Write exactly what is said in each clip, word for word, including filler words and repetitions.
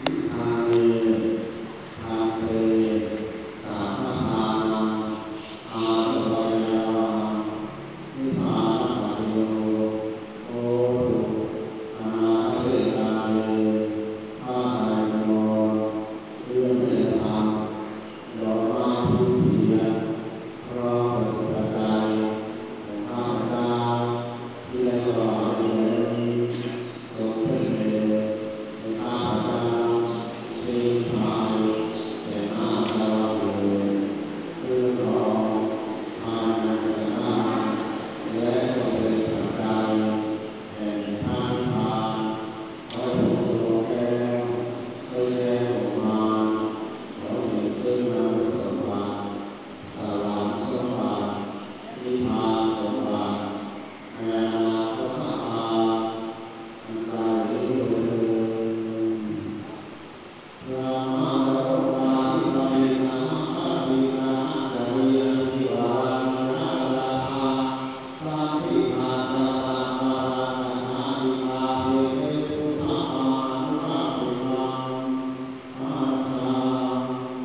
วิภาเวทาเตสัพพทานังอาสวะยานิพพานปัญโยโหตุอนาคเตกาเลข้าแต่โยเรื่องในธรรมยอมรับพื้นที่พร้อมสุขใจของข้าพเจ้าที่ได้ถวายในวันนี้ทรงเพ่งเล็งในข้าพเจ้าสิ้นทางแห่งอาสวะเวเรื่องของภายในสันดานและก็เป็นปัจจัยแห่งพระนิพพานขอจงดวงแก้วเพื่อแย้มออกมาขอเห็นซึ่งนรสมบัติสวรรค์สมบัตินิพพานสมบัติในอนาคตการอันไกลนี้โดยเถิดยะมะโรมาธิปตินะหะปฏินะหะจาริยันติวานินะราภาสัพพิทาสัพพะวารานาติมาเตเตพุทธานุภาเวนังอาทัง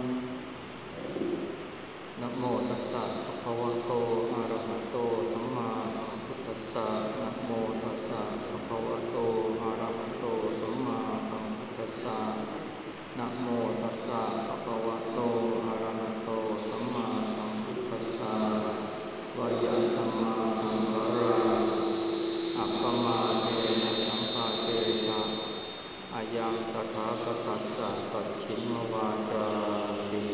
นะโมตัสสะภะคะวะโตอะระหะโตสัมมาสัมพุทธัสสะนะโมตัสสะภะคะวะโตอะระหะโตสัมมาสัมพุทธัสสะนะโมตัสสะภะคะวะโตอะระหะโตสัมมาสัมพุทธัสสะวายะธัมมาสังขาราอัปปมาเทนะสัมภาเททะอายังตถาคตัสสะปัจฉิมวาจาติ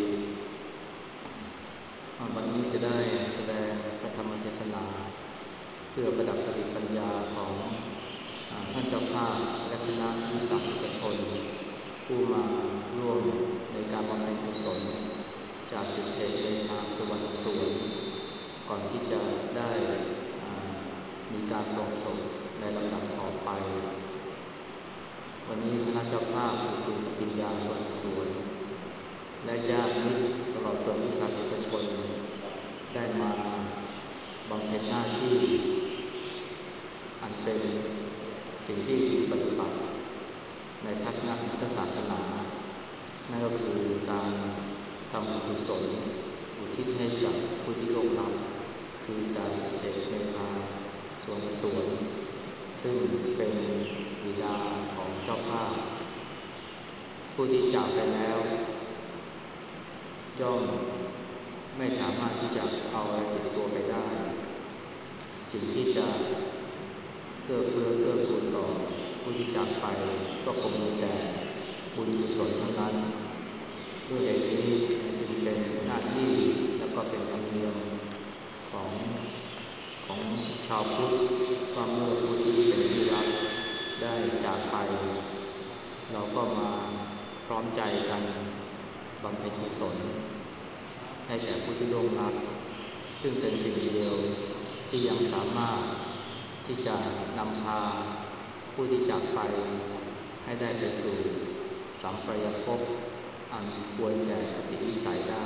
วันนี้จะได้แสดงพระธรรมเทศนาเพื่อประดับสติปัญญาของท่านเจ้าภาพและคณะวิสาสิกชนผู้มาร่วมในการบำเพ็ญกุศลจากสิทธิเลขาสุวรรณสวนก่อนที่จะได้มีการปลงศพในลำดับต่อไปวันนี้คณะเจ้าภาพคือคุณปฏิญญาสุวรรณสวนและญาติมิตรตลอดจนวิสาสิกชนได้มาบำเพ็ญหน้าที่อันเป็นสิ่งที่พึงปฏิบัติในทัศนคติศาสนานั่นก็คือการทำบุญกุศลอุทิศให้กับผู้ที่ล่วงลับคือจ่าสิบเอกเมธาสวนสวนซึ่งเป็นบิดาของเจ้าภาพผู้ที่จากไปแล้วย่อมไม่สามารถที่จะเอาอะไรติดตัวไปได้สิ่งที่จะเอื้อเฟื้อเกื้อกูลต่อผู้ที่จากไปก็คงมีแต่บุญกุศลเท่านั้นด้วยเหตุนี้จึงเป็นหน้าที่และก็เป็นธรรมเนียมของของชาวพุทธว่าเมื่อผู้ที่เป็นที่รักได้จากไปเราก็มาพร้อมใจกันบำเพ็ญกุศลให้แก่ผู้ที่ล่วงลับซึ่งเป็นสิ่งเดียวที่ยังสามารถที่จะนำพาผู้ที่จากไปให้ได้ไปสู่สัมปรายภพอันควรแก่คติวิสัยได้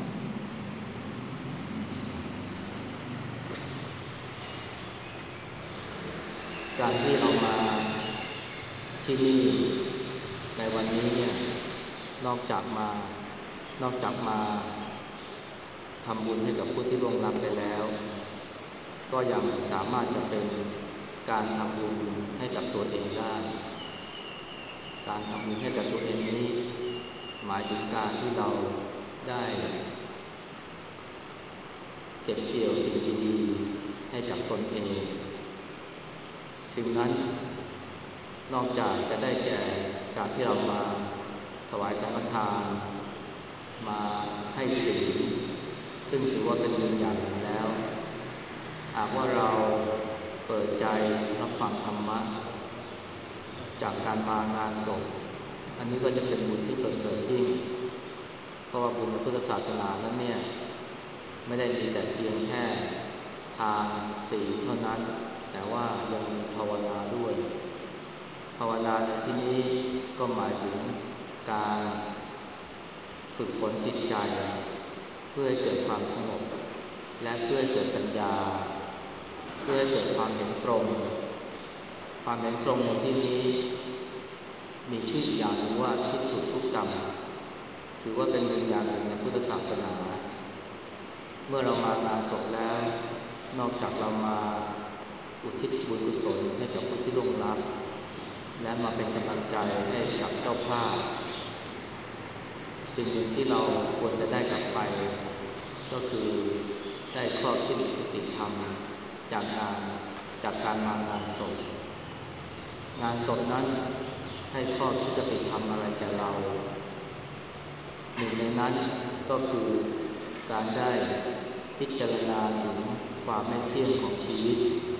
การที่เรามาที่นี่ในวันนี้เนี่ยนอกจากมานอกจากมาทำบุญให้กับผู้ที่ล่วงลับไปแล้วก็ยังสามารถจะเป็นการทำบุญให้กับตัวเองได้การทำบุญให้กับตัวเองนี้หมายถึงการที่เราได้เก็บเกี่ยวสิ่งดีๆให้กับตนเองสิ่งนั้นนอกจากจะได้แก่การที่เรามาถวายสังฆทานมาให้ศีลซึ่งถือว่าเป็นบุญอย่างหนึ่งแล้วหากว่าเราเปิดใจรับฟังธรรมะจากการมางานศพอันนี้ก็จะเป็นบุญที่ประเสริฐยิ่งเพราะว่าบุญในพุทธศาสนานั้นเนี่ยไม่ได้มีแต่เพียงแค่ทานศีลเท่านั้นแต่ว่ายังมีภาวนาด้วยภาวนาในที่นี้ก็หมายถึงการฝึกฝนจิตใจเพื่อให้เกิดความสงบและเพื่อให้เกิดปัญญาเพื่อให้เกิดความเห็นตรงความเห็นตรงในที่นี้มีชื่ออีกอย่างหนึ่งว่าทิฏฐุถือว่าเป็นบุญอย่างหนึ่งในพุทธศาสนาเมื่อเรามางานศพแล้วนอกจากเรามาอุทิศบุญกุศลให้กับผู้ที่ล่วงลับและมาเป็นกำลังใจให้กับเจ้าภาพสิ่งหนึ่งที่เราควรจะได้กลับไปก็คือได้ข้อคิดคติธรรมจากงานจากการมางานศพงานศพนั้นให้ข้อคิดคติธรรมอะไรแก่เราหนึ่งในนั้นก็คือการได้พิจารณาถึงความไม่เที่ยงของชีวิต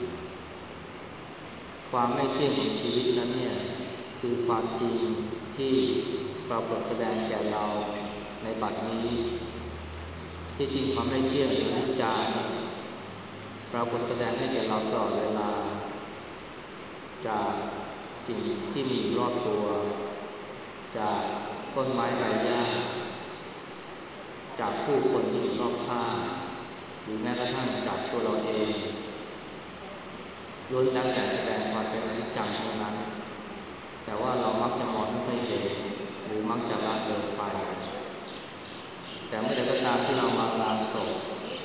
ความไม่เที่ยงของชีวิตนั้นเนี่ยคือความจริงที่ปรากฏแสดงแก่เราในบัดนี้ที่จริงความไม่เที่ยงหรืออนิจจาปรากฏแสดงให้แก่เราตลอดเวลาจากสิ่งที่มีรอบตัวจากต้นไม้ใบหญ้าจากผู้คนที่อยู่รอบข้างหรือแม้กระทั่งจากตัวเราเองล้วนแล้วแต่แสดงความเป็นอนิจจังทั้งนั้นแต่ว่าเรามักจะมองไม่ค่อยเห็นหรือมักจะละเลยไปแต่เมื่อใดก็ตามที่เรามางานศพ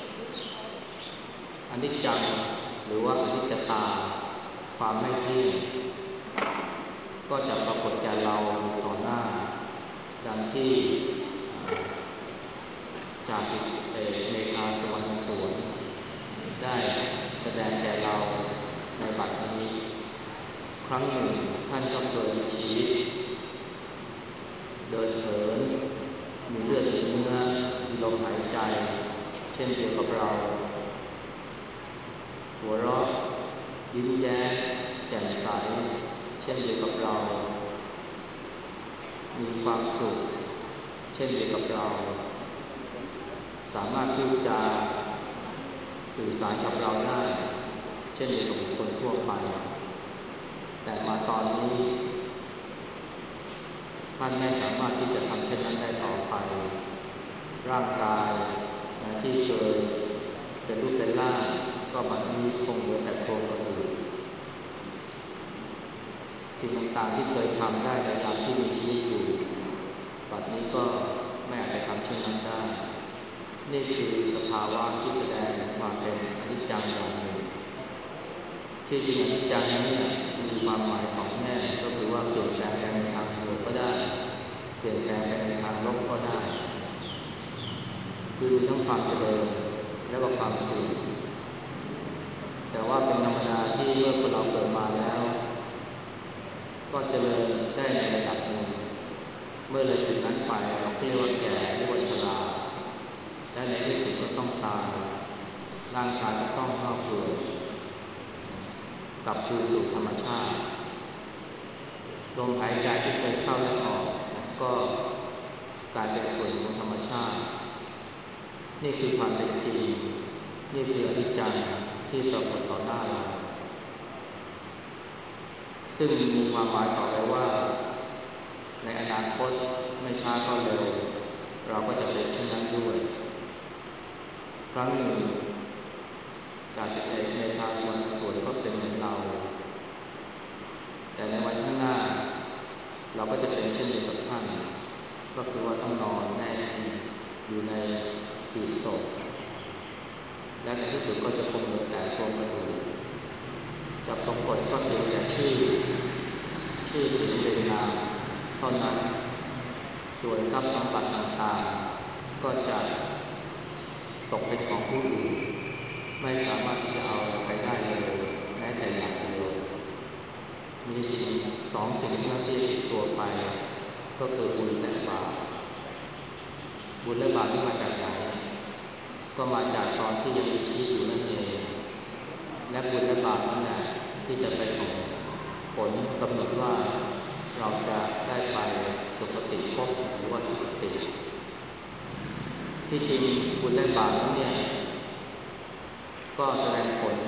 อนิจจังหรือว่าอนิจจตาความไม่เที่ยงก็จะปรากฏแก่เราอยู่ต่อหน้าดังที่จ่าสิบเอกเมธาสุวรรณสวนได้แสดงแก่เราในบัดนี้ครั้งหนึ่งท่านก็เคยมีชีวิตเดินเหินมีเลือดมีเนื้อมีลมหายใจเช่นเดียวกับเราหัวเราะยิ้มแย้มแจ่มใสเช่นเดียวกับเรามีความสุขเช่นเดียวกับเราสามารถพูดจาสื่อสารกับเราได้เช่นเดียวกับบุคคลทั่วไปแต่มาตอนนี้ท่านไม่สามารถที่จะทำเช่นนั้นได้ต่อไปร่างกายที่เคยเป็นรูปเป็นร่างก็บัดนี้คงเหลือแต่โครงกระดูกสิ่งต่างๆที่เคยทำได้ในยามที่มีชีวิตอยู่บัดนี้ก็ไม่อาจจะทำเช่นนั้นได้นี่คือสภาวะที่แสดงความเป็นอนิจจังอย่างหนึ่งที่จริงอนิจจังนั้นเนี่ยมีความหมายสองแง่ก็คือว่าเปลี่ยนแปลงไปในทางบวกก็ได้เปลี่ยนแปลงไปในทางลบก็ได้คือมีทั้งความเจริญและก็ความเสื่อมแต่ว่าเป็นธรรมดาที่เมื่อคนเราเกิดมาแล้วก็เจริญได้ในระดับหนึ่งเมื่อเลยถึงนั้นไปเราเรียกว่าแก่เรียกว่าชราและในที่สุดก็ต้องตายร่างกายก็ต้องเน่าเปื่อยกลับคืนสู่ธรรมชาติลมหายใจที่เคยเข้าและออกก็กลายเป็นส่วนของธรรมชาตินี่คือความเป็นจริงนี่คืออนิจจังที่ปรากฏต่อหน้าเราซึ่งมีความหมายต่อไปว่าในอนาคตไม่ช้าก็เร็วเราก็จะเป็นเช่นนั้นด้วยครั้งหนึ่งจ่าสิบเอกเมธาสุวรรณสวนก็เป็นเหมือนเราแต่ในวันข้างหน้าเราก็จะเป็นเช่นเดียวกับท่านก็คือว่าต้องนอนแน่อยู่ในหีบศพและในที่สุดก็จะคงเหลือแต่โครงกระดูกจะปรากฏก็เพียงแต่ชื่อชื่อเสียงเรียงนามเท่านั้นส่วนทรัพย์สมบัติต่างๆก็จะตกเป็นของผู้อื่นไม่สามารถที่จะเอาไปได้เลยแม้แต่อย่างเดียวมีสิ่งสองสิ่งที่ติดตัวไปก็คือบุญและบาปบุญและบาปที่มาจากไหนก็มาจากตอนที่ยังมีชีวิตอยู่นั่นเองและบุญและบาปนั่นแหละที่จะไปส่งผลกำหนดว่าเราจะได้ไปสุคติภพหรือว่าทุกติที่จริงบุญและบาปนั้นเนี่ยก็แสดงผล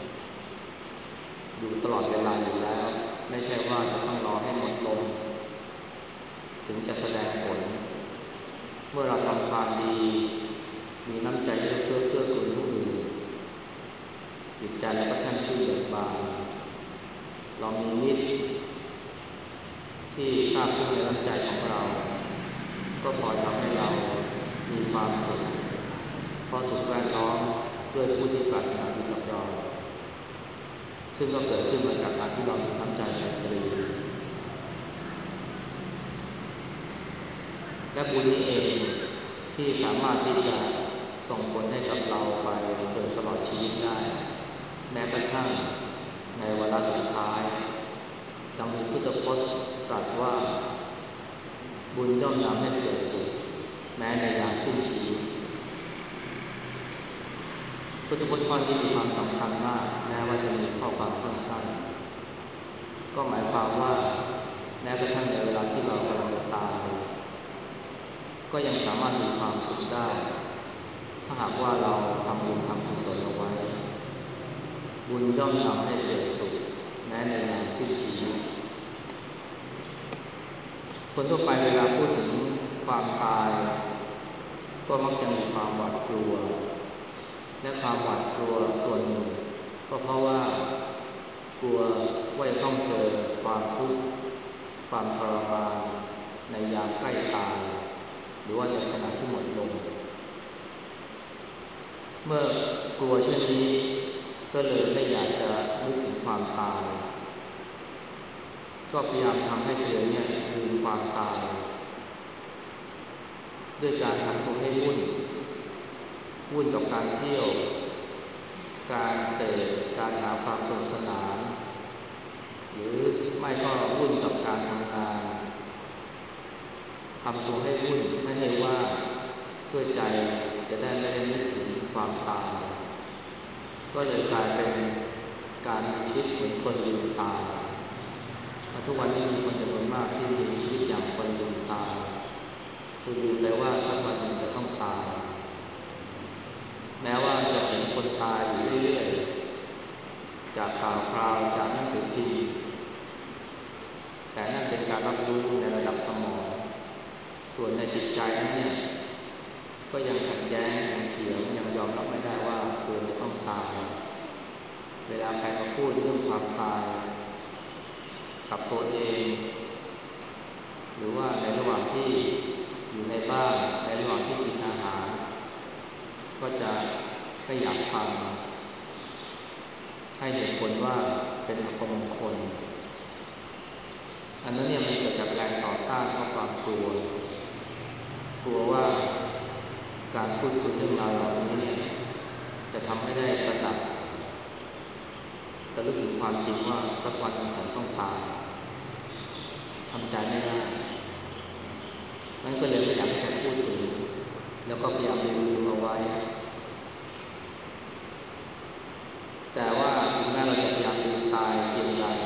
อยู่ตลอดเวลาอยู่แล้วไม่ใช่ว่าจะต้องรอให้หมดลมถึงจะแสดงผลเมื่อเราทำความดีมีน้ำใจเอื้อเฟื้อเกื้อกูลผู้อื่นจิตใจเราก็ช่างชื่นเบิกบานเรามีมิตรที่ซาบซึ้งในน้ำใจของเราก็พอทำให้ด้วยผู้ที่ปรารถนาดีกับเราซึ่งก็เกิดขึ้นมาจากการที่เรามีน้ำใจไมตรีและบุญนี้เองที่สามารถที่จะส่งผลให้กับเราไปจนตลอดชีวิตได้แม้กระทั่งในวาระสุดท้ายดังมีพุทธพจน์ตรัสว่าบุญย่อมนำให้เกิดสุขแม้ในยามสิ้นชีวิตพุทธพจน์ข้อนี้มีความสำคัญมากแม้ว่าจะมีข้อความสั้นๆก็หมายความว่าแม้กระทั่งในเวลาที่เรากำลังจะตายก็ยังสามารถมีความสุขได้ถ้าหากว่าเราทำบุญทำกุศลเอาไว้บุญย่อมนำให้เกิดสุขแม้ในยามสิ้นชีวิตคนทั่วไปเวลาพูดถึงความตายก็มักจะมีความหวาดกลัวและความหวาดกลัวส่วนหนึ่งก็เพราะว่ากลัวว่าจะต้องเจอความทุกข์ความทรมานในยามใกล้ตายหรือว่าในขณะที่หมดลมเมื่อกลัวเช่นนี้ก็เลยไม่อยากจะนึกถึงความตายก็พยายามทำให้ตัวเองเนี่ยลืมความตายด้วยการทำตัวให้วุ่นวุ่นกับการเที่ยวการเสพการหาความสนุกสนานหรือไม่ก็วุ่นกับการทำงานทำตัวให้วุ่นไม่ให้ว่าเพื่อใจจะได้ไม่ได้นึกถึงความตายก็เลยกลายเป็นการมีชีวิตเหมือนคนลืมตายทุกวันนี้มีคนจำนวนมากที่มีชีวิตอย่างคนลืมตายคือลืมไปว่าสักวันหนึ่งจะต้องตายแม้ว่าจะเห็นคนตายอยู่เรื่อยๆจากข่าวคราวจากหนังสือพิมพ์แต่นั่นเป็นการรับรู้ในระดับสมองส่วนในจิตใจนั้นเนี่ยก็ยังขัดแย้งยังเถียงยังยอมรับไม่ได้ว่าตัวจะต้องตายเวลาใครมาพูดเรื่องความตายกับตัวเองหรือว่าในระหว่างที่อยู่ในบ้านในระหว่างที่กินอาหารก็จะไม่อยากฟังให้เหตุผลว่าเป็นอัปมงคลอันนั้นเนี่ยมันเกิดจากแรงต่อต้านเพราะความกลัวกลัวว่าการพูดคุยเรื่องราวเหล่านี้เนี่ยจะทำให้ได้ตระหนักระลึกถึงความจริงว่าสักวันหนึ่งฉันต้องตายทำใจไม่ได้นั่นก็เลยไม่อยากให้ใครพูดถึงแล้วก็พยายามลืมเอาไว้แต่ว่าถึงแม้เราจะพยายามลืมตายเพียงใด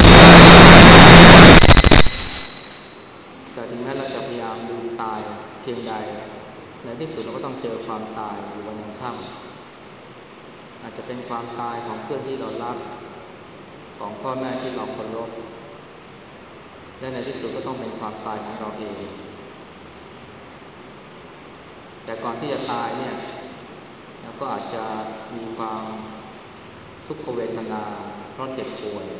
แต่ถึงแม้เราจะพยายามลืมตายเพียงใดในที่สุดเราก็ต้องเจอความตายอยู่วันยังค่ำอาจจะเป็นความตายของเพื่อนที่เรารักของพ่อแม่ที่เราเคารพและในที่สุดก็ต้องเป็นความตายของเราเองแต่ก่อนที่จะตายเนี่ยเราก็อาจจะมีความทุกขเวทนาเพราะเจ็บป่วย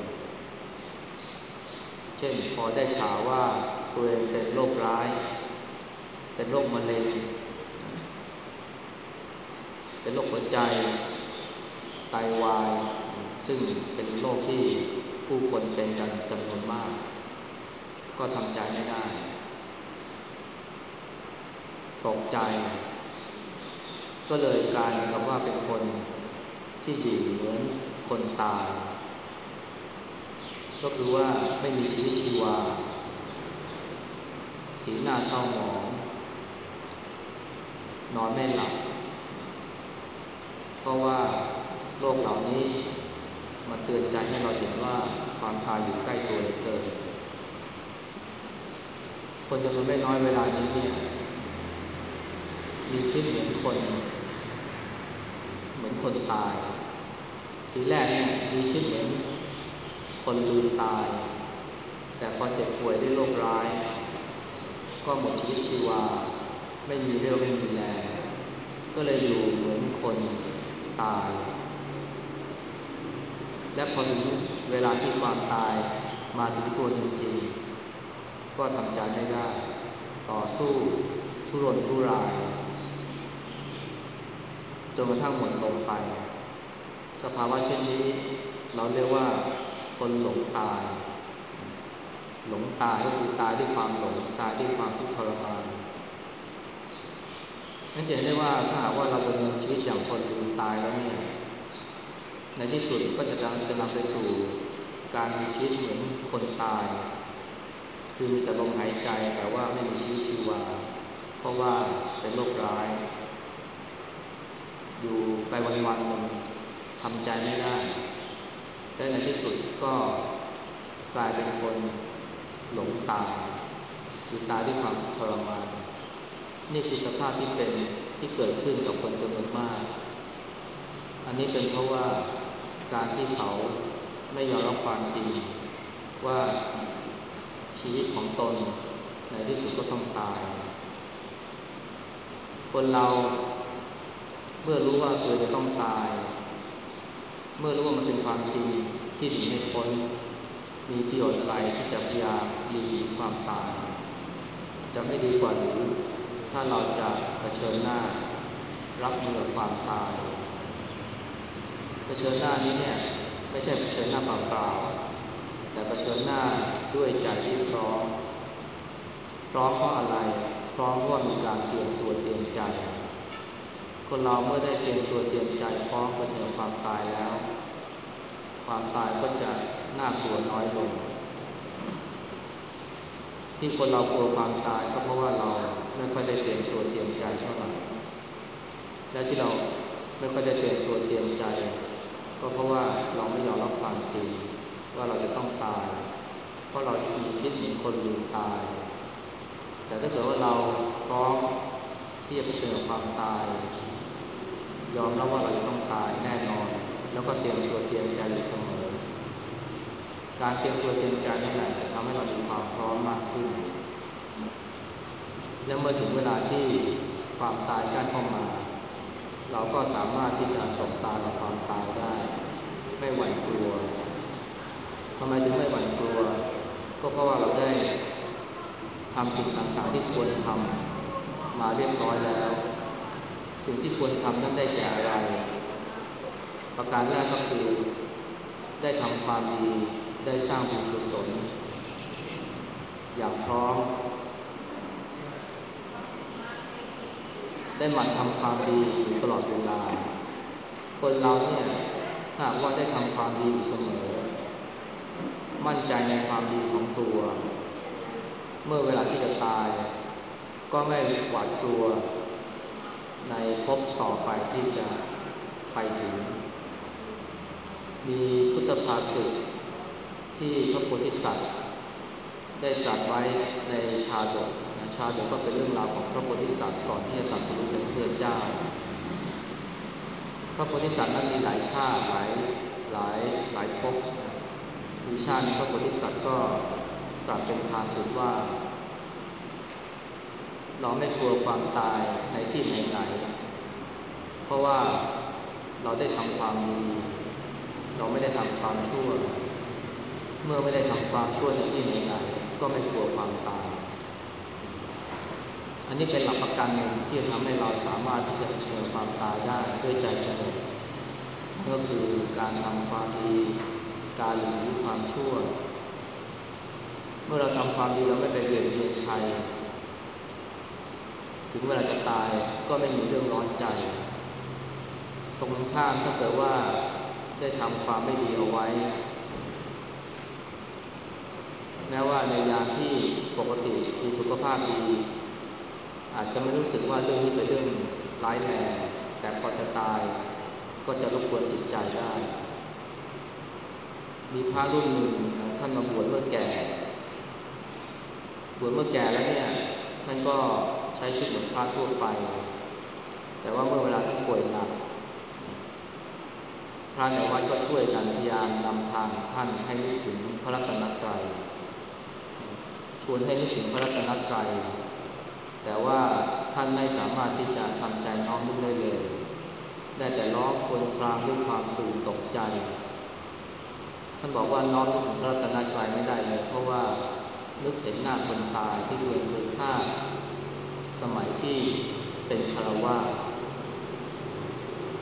เช่นพอได้ข่าวว่าตัวเองเป็นโรคร้ายเป็นโรคมะเร็งเป็นโรคหัวใจไตวายซึ่งเป็นโรคที่ผู้คนเป็นกันจำนวนมากก็ทำใจไม่ได้ตกใจก็เลยกลายกับว่าเป็นคนที่อยู่เหมือนคนตายก็คือว่าไม่มีชีวิตชีวาสีหน้าเศร้าหมองนอนไม่หลับเพราะว่าโรคเหล่านี้มาเตือนใจให้เราเห็นว่าความตายอยู่ใกล้ตัวเหลือเกินคนจำนวนไม่น้อยเวลานี้เนี่ยมีชีวิตเหมือนคนเหมือนคนตายทีแรกเนี่ยมีชีวิตเหมือนคนลืมตายแต่พอเจ็บป่วยด้วยโรคร้ายก็หมดชีวิตชีวาไม่มีเรี่ยวไม่มีแรงก็เลยอยู่เหมือนคนตายและพอถึงเวลาที่ความตายมาถึงตัวจริงๆก็ทำใจไม่ได้ต่อสู้ทุรนทุรายจนกระทั่งหมดลมไปสภาวะเช่นนี้เราเรียกว่าคนหลงตายหลงตายก็คือตายด้วยความหลงตายด้วยความทุกข์ทรมานนั่นจะเห็นได้ว่าถ้าหากว่าเราดำเนินชีวิตอย่างคนลืมตายแล้วเนี่ยในที่สุดก็จะจะนำไปสู่การมีชีวิตเหมือนคนตายคือมีแต่ลมหายใจแต่ว่าไม่มีชีวิตชีวาเพราะว่าเป็นโรคร้ายอยู่ไปวันๆหนึ่งทำใจไม่ได้และในที่สุดก็กลายเป็นคนหลงตายคือตายด้วยความทรมานนี่คือสภาพที่เป็นที่เกิดขึ้นกับคนจำนวนมากอันนี้เป็นเพราะว่าการที่เขาไม่ยอมรับความจริงว่าชีวิตของตนในที่สุดก็ต้องตายคนเราเมื่อรู้ว่าตัวจะต้องตายเมื่อรู้ว่ามันเป็นความจริงที่หนีไม่พ้นมีประโยชน์อะไรที่จะพยายามหลีกความตายจะไม่ดีกว่าหรือถ้าเราจะเผชิญหน้ารับมือกับความตายเผชิญหน้านี้เนี่ยไม่ใช่เผชิญหน้าเปล่าๆแต่เผชิญหน้าด้วยใจที่พร้อมพร้อมเพราะอะไรพร้อมเพราะมีการเตรียมตัวเตรียมใจคนเราเมื่อได้เตรียมตัวเตรียมใจพร้อมเผชิญความตายแล้วความตายก็จะน่ากลัวน้อยลงที่คนเรากลัวความตายก็เพราะว่าเราไม่ค่อยได้เตรียมตัวเตรียมใจเท่าไหร่และที่เราไม่ค่อยได้เตรียมตัวเตรียมใจก็เพราะว่าเราไม่ยอมรับความจริงว่าเราจะต้องตายเพราะเรามีคิดเหมือนคนลืมตายแต่ถ้าเกิดว่าเราพร้อมที่จะเผชิญกับความตายยอมรับว่าเราจะต้องตายแน่นอนแล้วก็เตรียมตัวเตรียมใจอยู่เสมอการเตรียมตัวเตรียมใจนั่นแหละจะทำให้เรามีความพร้อมมากขึ้นและเมื่อถึงเวลาที่ความตายใกล้เข้ามาเราก็สามารถที่จะสบตากับความตายได้ไม่หวั่นกลัวทำไมถึงไม่หวั่นกลัวก็เพราะว่าเราได้ทำสิ่งต่างๆที่ควรทำมาเรียบร้อยแล้วสิ่งที่ควรทำนั้นได้แก่อะไรประการแรกก็คือได้ทำความดีได้สร้างบุญกุศลอย่างพร้อมได้หมั่นทำความดีอยู่ตลอดเวลาคนเราเนี่ยถ้าว่าได้ทำความดีอยู่เสมอมั่นใจในความดีของตัวเมื่อเวลาที่จะตายก็ไม่หวาดกลัวในภพต่อไปที่จะไปถึงมีพุทธภาษิตที่พระโพธิสัตว์ได้ตรัสไว้ในชาดกนะชาดกก็เป็นเรื่องราวของพระโพธิสัตว์ก่อนที่จะตรัสรู้เป็นพระพุทธเจ้าพระโพธิสัตว์นั้นมีหลายชาติหลายหลายหลายภพมีชาติพระโพธิสัตว์ก็ตรัสเป็นภาษิตว่าเราไม่กลัวความตายในที่ไหนๆเพราะว่าเราได้ทำความดีเราไม่ได้ทำความชั่วเมื่อไม่ได้ทำความชั่วในที่ไหนๆก็ไม่กลัวความตายอันนี้เป็นหลักประกันหนึ่งที่จะทำให้เราสามารถที่จะเผชิญความตายได้ด้วยใจสงบก็คือการทำความดีการหลีกเลี่ยงความชั่วเมื่อเราทำความดีเราไม่ไปเบียดเบียนใครถึงเวลาจะตายก็ไม่มีเรื่องร้อนใจตรงกันข้ามถ้าเกิดว่าได้ทำความไม่ดีเอาไว้แม้ว่าในยามที่ปกติมีสุขภาพดีอาจจะไม่รู้สึกว่าเรื่องนี้เป็นเรื่องร้ายแรงแต่พอจะตายก็จะรบกวนจิตใจได้มีพระรุ่นหนึ่งท่านมาบวชเมื่อแก่บวชเมื่อแก่แล้วเนี่ยท่านก็ใช้ชีวิตเหมือนพระทั่วไปแต่ว่าเมื่อเวลาท่านป่วยหนักพระในวัดก็ช่วยกันพยายามนำทางท่านให้นึกถึงพระรัตนตรัยชวนให้นึกถึงพระรัตนตรัยแต่ว่าท่านไม่สามารถที่จะทำใจน้อมนึกได้เลยได้แต่ร้องครวญครางด้วยความตื่นตกใจท่านบอกว่าน้อมนึกถึงพระรัตนตรัยไม่ได้เลยเพราะว่านึกเห็นหน้าคนตายที่ตัวเองเคยฆ่าสมัยที่เป็นฆราวาส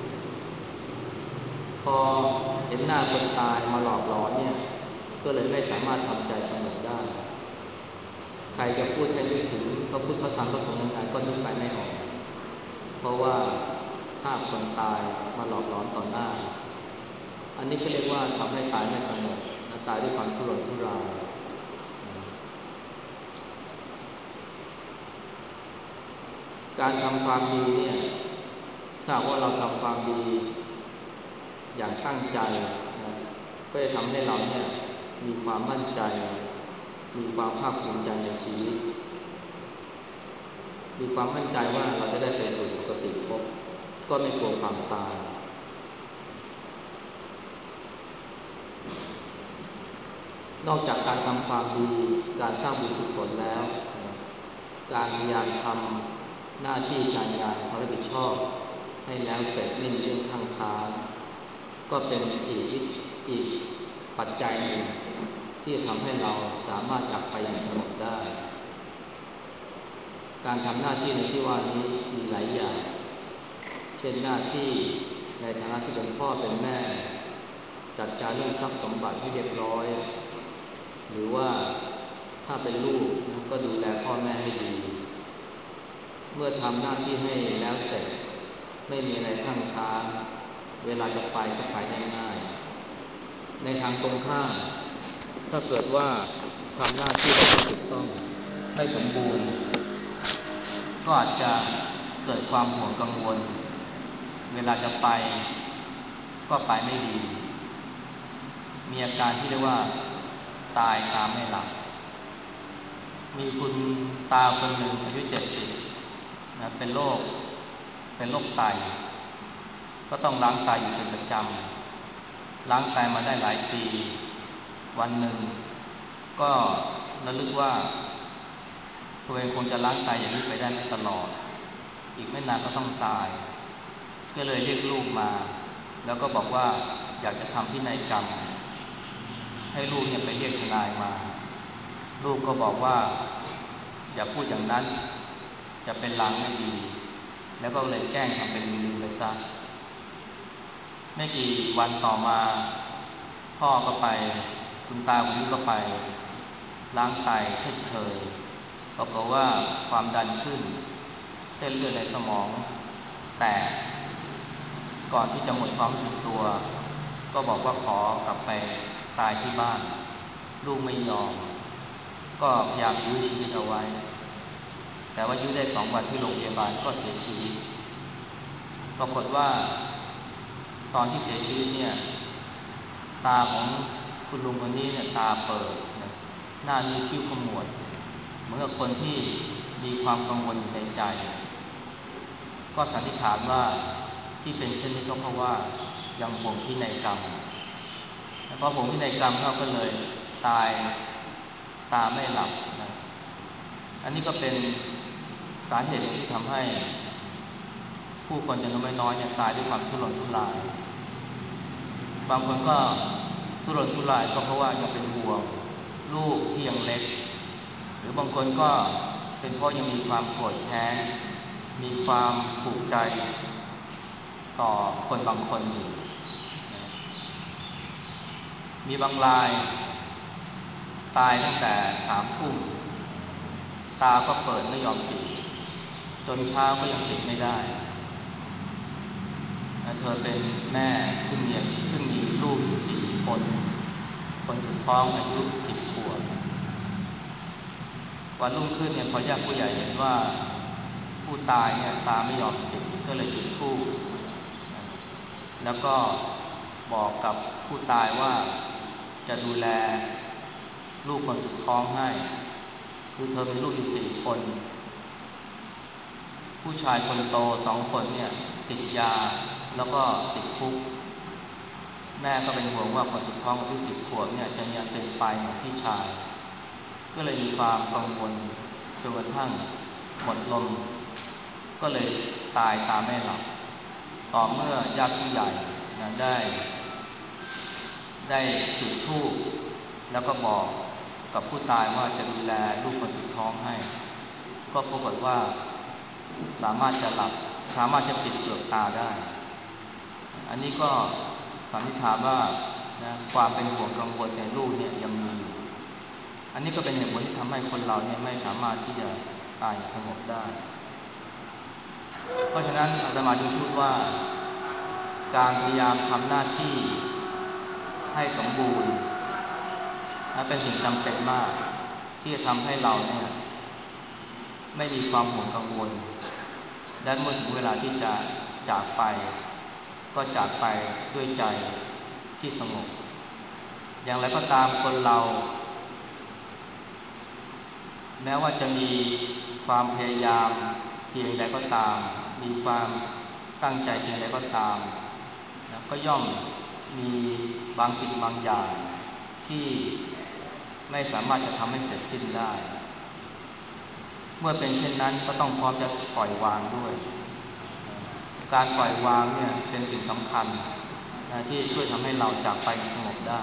พอเห็นหน้าคนตายมาหลอกหลอนเนี่ยก็เลยไม่สามารถทำใจสงบได้ใครจะพูดให้นึกถึงพระพุทธพระธรรมพระสงฆ์ยังไงก็นึกไปไม่ออกเพราะว่าภาพคนตายมาหลอกหลอนต่อหน้าอันนี้ก็เรียกว่าทำให้ตายไม่สงบนะตายด้วยความทุรนทุรายการทำความดีเนี่ยถ้าว่าเราทำความดีอย่างตั้งใจนะก็จะทำให้เราเนี่ยมีความมั่นใจมีความภาคภูมิใจในชีวิตมีความมั่นใจว่าเราจะได้ไปสู่สุคติภพก็ไม่กลัวความตายนอกจากการทำความดีการสร้างบุญกุศลแล้วการพยายามทำหน้าที่การงานความรับผิดชอบให้แล้วเสร็จไม่มีเรื่องข้างค้างก็เป็นอีกอีกปัจจัยหนึ่งที่จะทำให้เราสามารถกลับไปอย่างสงบได้การทำหน้าที่ในที่ว่านี้มีหลายอย่างเช่นหน้าที่ในฐานะที่เป็นพ่อเป็นแม่จัดการเรื่องทรัพย์สมบัติให้เรียบร้อยหรือว่าถ้าเป็นลูกก็ดูแลพ่อแม่ให้ดีเมื่อทำหน้าที่ให้แล้วเสร็จไม่มีอะไรข้างค้างเวลาจะไปก็ไปได้ง่ายในทางตรงข้ามถ้าเกิดว่าทำหน้าที่ไม่ถูกต้องไม่สมบูรณ์ก็อาจจะเกิดความห่วงกังวลเวลาจะไปก็ไปไม่ดีมีอาการที่เรียกว่าตายตามไม่หลับมีคุณตาคนหนึ่งอายุเจ็ดสิบนะเป็นโรคเป็นโรคไตก็ต้องล้างไตอยู่เป็นประจำล้างไตมาได้หลายปีวันหนึ่งก็ระลึกว่าตัวเองคงจะล้างไตอย่างนี้ไปได้ไม่ตลอดอีกไม่นานก็ต้องตายก็เลยเรียกลูกมาแล้วก็บอกว่าอยากจะทำพินัยกรรมให้ลูกเนี่ยไปเรียกทนายมาลูกก็บอกว่าอย่าพูดอย่างนั้นจะเป็นลางไม่ดีแล้วก็เลยแกล้งทำเป็นลืมไปซะไม่กี่วันต่อมาพ่อก็ไปคุณตาคนนี้ก็ไปล้างไตเช่นเคยปรากฏว่าความดันขึ้นเส้นเลือดในสมองแตกก่อนที่จะหมดความรู้สึกตัวก็บอกว่าขอกลับไปตายที่บ้านลูกไม่ยอมก็พยายามยื้อชีวิตเอาไว้แต่ว่ายื้อได้สองวันที่โรงพยาบาลก็เสียชีวิตปรากฏว่าตอนที่เสียชีวิตเนี่ยตาของคุณลุงคนนี้เนี่ยตาเปิดนะหน้ามีคิ้วขมวดเหมือนกับคนที่มีความกังวลอยู่ในใจก็สันนิษฐานว่าที่เป็นเช่นนี้ก็เพราะว่ายังห่วงพินัยกรรมเพราะห่วงพินัยกรรมเขาก็เลยตายตาไม่หลับนะอันนี้ก็เป็นสาเหตุที่ทำให้ผู้คนจำนวนไม่น้อยเนี่ยตายด้วยความทุรนทุรายบางคนก็ทุรนทุรายก็เพราะว่ายังเป็นห่วงลูกที่ยังเล็กหรือบางคนก็เป็นเพราะยังมีความโกรธแค้นมีความผูกใจต่อคนบางคนอยู่มีบางรายตายตั้งแต่สามทุ่มตาก็เปิดไม่ยอมปิดจนเช้าก็ยังปิดไม่ได้เธอเป็นแม่ซึ่งมีซึ่งมีลูกอยู่สี่คนคนสุดท้องอายุสิบขวบวันรุ่งขึ้นเนี่ยพอญาติผู้ใหญ่เห็นว่าผู้ตายเนี่ยตาไม่ยอมปิดก็เลยจุดธูปแล้วก็บอกกับผู้ตายว่าจะดูแลลูกคนสุดท้องให้คือเธอมีลูกอยู่สี่คนผู้ชายคนโตสองคนเนี่ยติดยาแล้วก็ติดคุกแม่ก็เป็นห่วงว่าคนสุดท้องอายุสิบขวบเนี่ยจะยังเป็นไปเหมือนพี่ชายก็เลยมีความกังวลจนกระทั่งหมดลมก็เลยตายตามไม่หลับต่อเมื่อญาติผู้ใหญ่นะได้ได้จุดธูปแล้วก็บอกกับผู้ตายว่าจะดูแลลูกคนสุดท้องให้ก็ปรากฏว่าสามารถจะหลับสามารถจะปิดเปลือกตาได้อันนี้ก็สันนิษฐานว่านะความเป็นห่วงกังวลในลูกเนี่ยยังมีอยู่อันนี้ก็เป็นเหตุผลที่ทำให้คนเราเนี่ยไม่สามารถที่จะตายสงบได้เพราะฉะนั้นอาตมาจึงพูดว่าการพยายามทำหน้าที่ให้สมบูรณ์นะเป็นสิ่งจำเป็นมากที่จะทำให้เราเนี่ยไม่มีความห่วงกังวลและเมื่อถึงเวลาที่จะจากไปก็จากไปด้วยใจที่สงบอย่างไรก็ตามคนเราแม้ว่าจะมีความพยายามเพียงใดก็ตามมีความตั้งใจเพียงใดก็ตามนะก็ย่อมมีบางสิ่งบางอย่างที่ไม่สามารถจะทำให้เสร็จสิ้นได้เมื่อเป็นเช่นนั้นก็ต้องพร้อมจะปล่อยวางด้วยการปล่อยวางเนี่ยเป็นสิ่งสำคัญนะที่ช่วยทำให้เราจากไปสงบได้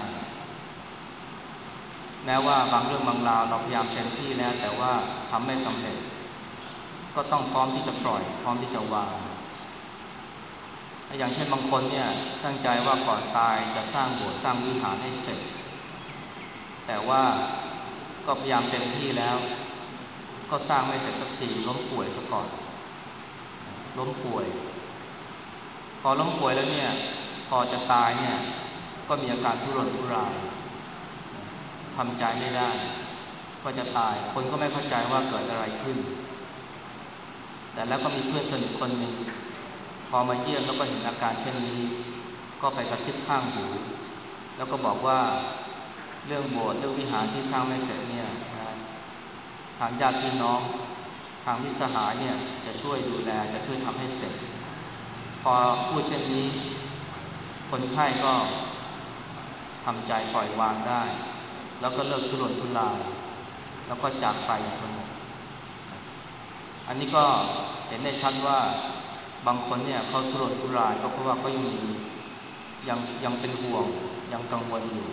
แม้ว่าบางเรื่องบางราวเราพยายามเต็มที่แล้วแต่ว่าทำไม่สำเร็จก็ต้องพร้อมที่จะปล่อยพร้อมที่จะวางอย่างเช่นบางคนเนี่ยตั้งใจว่าก่อนตายจะสร้างโบสถ์สร้างวิหารให้เสร็จแต่ว่าก็พยายามเต็มที่แล้วก็สร้างไม่เสร็จสักทีล้มป่วยซะก่อนล้มป่วยพอล้มป่วยแล้วเนี่ยพอจะตายเนี่ยก็มีอาการทุรนทุรายทำใจไม่ได้ว่าจะตายคนก็ไม่เข้าใจว่าเกิดอะไรขึ้นแต่แล้วก็มีเพื่อนสนิทคนหนึ่งพอมาเยี่ยมแล้วก็เห็นอาการเช่นนี้ก็ไปกระซิบข้างหูแล้วก็บอกว่าเรื่องโบสถ์เรื่องวิหารที่สร้างไม่เสร็จเนี่ยนะทางญาติพี่น้องทางมิตรสหายเนี่ยจะช่วยดูแลจะช่วยทำให้เสร็จพอพูดเช่นนี้คนไข้ก็ทำใจปล่อยวางได้แล้วก็เลิกทุรนทุรายแล้วก็จากไปอย่างสงบอันนี้ก็เห็นได้ชัดว่าบางคนเนี่ยเขาทุรนทุรายก็เพราะว่าเขายังมียังยังเป็นห่วงยังกังวลอยู่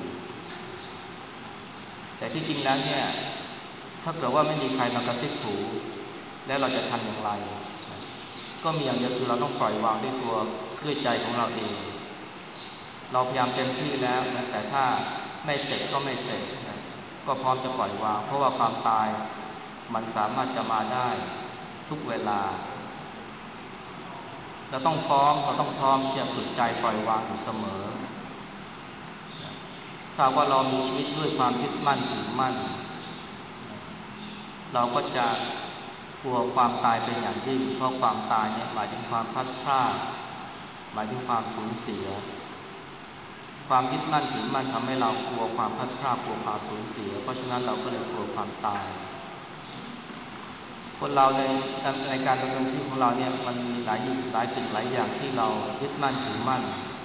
แต่ที่จริงแล้วเนี่ยถ้าเกิดว่าไม่มีใครมากระซิบหูแล้วเราจะทำอย่างไรก็มีอย่างเดียวคือเราต้องปล่อยวางด้วยตัวด้วยใจของเราเองเราพยายามเต็มที่แล้วนะแต่ถ้าไม่เสร็จก็ไม่เสร็จนะก็พร้อมจะปล่อยวางเพราะว่าความตายมันสามารถจะมาได้ทุกเวลาเราต้องพร้อมเราต้องพร้อมที่จะฝึกใจปล่อยวางอยู่เสมอถ้าว่าเรามีชีวิตด้วยความยึดมั่นถือมั่นเราก็จะกลัวความตายเป็นอย่างยิ่งเพราะความตายเนี่ยหมายถึงความพลัดพรากหมายถึงความสูญเสียความยึดมั่นถือมั่นทำให้เรากลัวความพลัดพรากกลัวความสูญเสียเพราะฉะนั้นเราก็เลยกลัวความตายคนเราในในการดำเนินชีวิตของเราเนี่ยมันมีหลายหลายสิ่งหลายอย่างที่เรายึดมั่นถือมั่น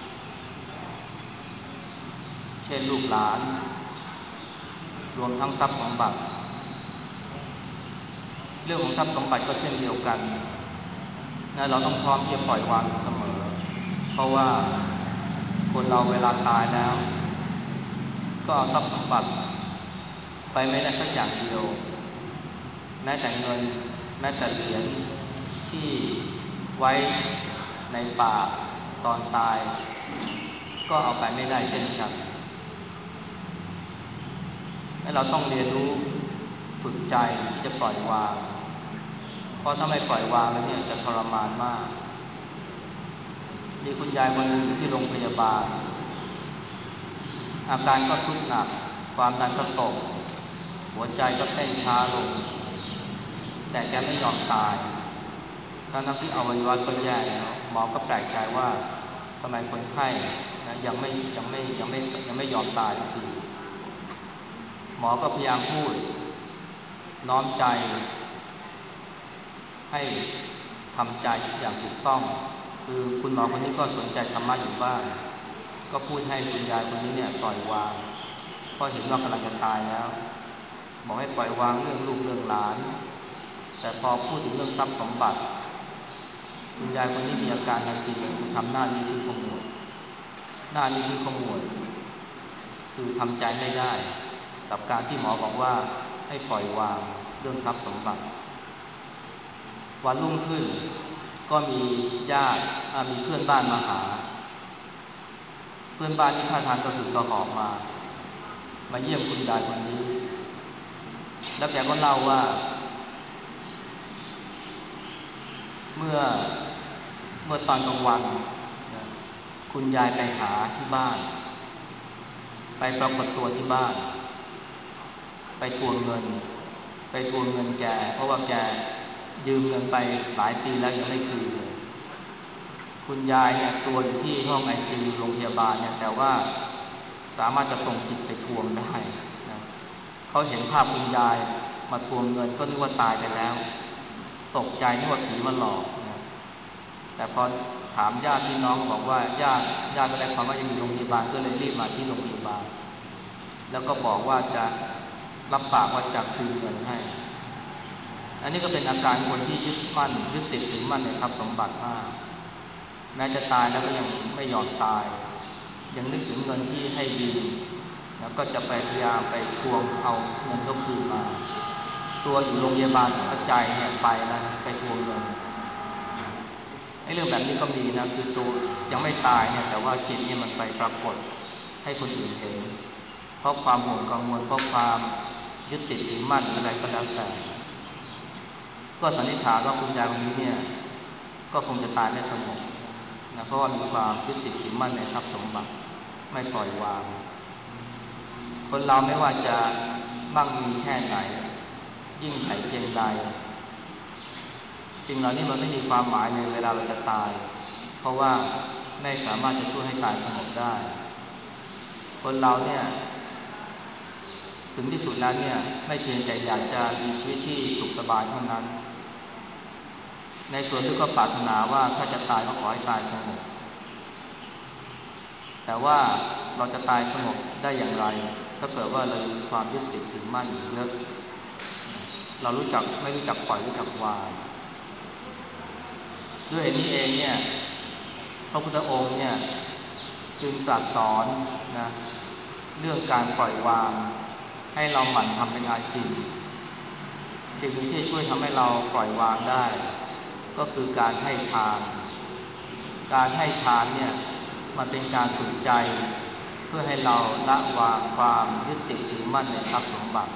เช่นลูกหลานรวมทั้งทรัพย์สมบัติเรื่องของทรัพย์สมบัติก็เช่นเดียวกันนะเราต้องพร้อมที่จะปล่อยวางเสมอเพราะว่าคนเราเวลาตายแล้วก็เอาทรัพย์สมบัติไปไม่ได้สักอย่างเดียวแม้แต่เงินแม้แต่เหรียญที่ไว้ในป่าตอนตายก็เอาไปไม่ได้เช่นกันและเราต้องเรียนรู้ฝึกใจที่จะปล่อยวางเพราะถ้าไม่ปล่อยวางแล้วเนี่ยจะทรมานมากมีคุณยายคนหนึ่งอยู่ที่โรงพยาบาลอาการก็ทรุดหนักความดันก็ตกหัวใจก็เต้นช้าลงแต่แกไม่ยอมตายทั้งที่อวัยวะก็แย่แล้วหมอก็แปลกใจว่าทำไมคนไข้นะยังไม่ยังไม่ยังไม่ยังไม่ยอมตายทีหมอก็พยายามพูดน้อมใจให้ทำใจอย่างถูกต้องคือคุณหมอคนนี้ก็สนใจธรรมะอยู่บ้างก็พูดให้คุณยายคนนี้เนี่ยปล่อยวางเพราะเห็นว่ากำลังจะตายแล้วบอกให้ปล่อยวางเรื่องลูกเรื่องหลานแต่พอพูดถึงเรื่องทรัพย์สมบัติคุณยายคนนี้มีอาการทันทีเลยคือทำหน้านี้คือขมวดหน้านี้คือขมวดคือทำใจไม่ได้กับการที่หมอบอกว่าให้ปล่อยวางเรื่องทรัพย์สมบัติวันรุ่งขึ้นก็มีญาติมีเพื่อนบ้านมาหาเพื่อนบ้านที่ท่าทางก็คือก็หอบมามาเยี่ยมคุณยายคนนี้แล้วแกก็เล่าว่าเมื่อเมื่อตอนกลางวันคุณยายไปหาที่บ้านไปปรากฏตัวที่บ้านไปทวงเงินไปทวงเงินแกเพราะว่าแกยืมเงินไปหลายปีแล้วยังไม่คืนเลยคุณยายเนี่ยตัวอยู่ที่ห้องไอซียูโรงพยาบาลเนี่ยแต่ว่าสามารถจะส่งจิตไปทวงได้นะเขาเห็นภาพคุณยายมาทวงเงินก็นึกว่าตายไปแล้วตกใจนึกว่าผีมาหลอกนะแต่พอถามญาติพี่น้องบอกว่าญาติญาติก็ได้ความว่ายังอยู่โรงพยาบาลก็เลยรีบมาที่โรงพยาบาลแล้วก็บอกว่าจะรับปากว่าจะคืนเงินให้อันนี้ก็เป็นอาการคนที่ยึดมั่นยึดติดถือมั่นในทรัพย์สมบัติมากแม้จะตายแล้วก็ยังไม่ยอมตายยังนึกถึงเงินที่ให้ยืมแล้วก็จะไปพยายามไปทวงเอาเงินเขาคืนมาตัวอยู่โรงพยาบาลปัจจัยเนี่ยไปแล้วนะไปทวงเงินไอ้เรื่องแบบนี้ก็มีนะคือตัวยังไม่ตายเนี่ยแต่ว่าจิตเนี่ยมันไปปรากฏให้คนอื่นเห็นเพราะความห่วงกังวลเพราะความยึดติดถือมั่นอะไรก็แล้วแต่ก็สันนิษฐานว่าคุณยายคนนี้เนี่ยก็คงจะตายไม่สงบนะเพราะว่ามีความยึดติดถือมั่นในทรัพย์สมบัติไม่ปล่อยวางคนเราไม่ว่าจะมั่งมีแค่ไหนยิ่งใหญ่เพียงใดสิ่งเหล่านี้มันไม่มีความหมายเลยเวลาเราจะตายเพราะว่าไม่สามารถจะช่วยให้ตายสงบได้คนเราเนี่ยถึงที่สุดแล้วเนี่ยไม่เพียงแต่อยากจะมีชีวิตที่สุขสบายเท่านั้นในส่วนที่ก็ปรารถนาว่าถ้าจะตายก็ขอให้ตายสงบแต่ว่าเราจะตายสงบได้อย่างไรถ้าเกิดว่าเรามีความยึดติดถือมั่นอยู่เยอะเรารู้จักไม่รู้จักปล่อยรู้จักวางด้วยเหตุนี้เองเนี่ยพระพุทธองค์เนี่ยจึงตรัสสอนนะเรื่องการปล่อยวางให้เราหมั่นทำเป็นอาจินสิ่งที่ช่วยทำให้เราปล่อยวางได้ก็คือการให้ทานการให้ทานเนี่ยมันเป็นการฝึกใจเพื่อให้เราละวางความยึดติดถือมั่นในทรัพย์สมบัติ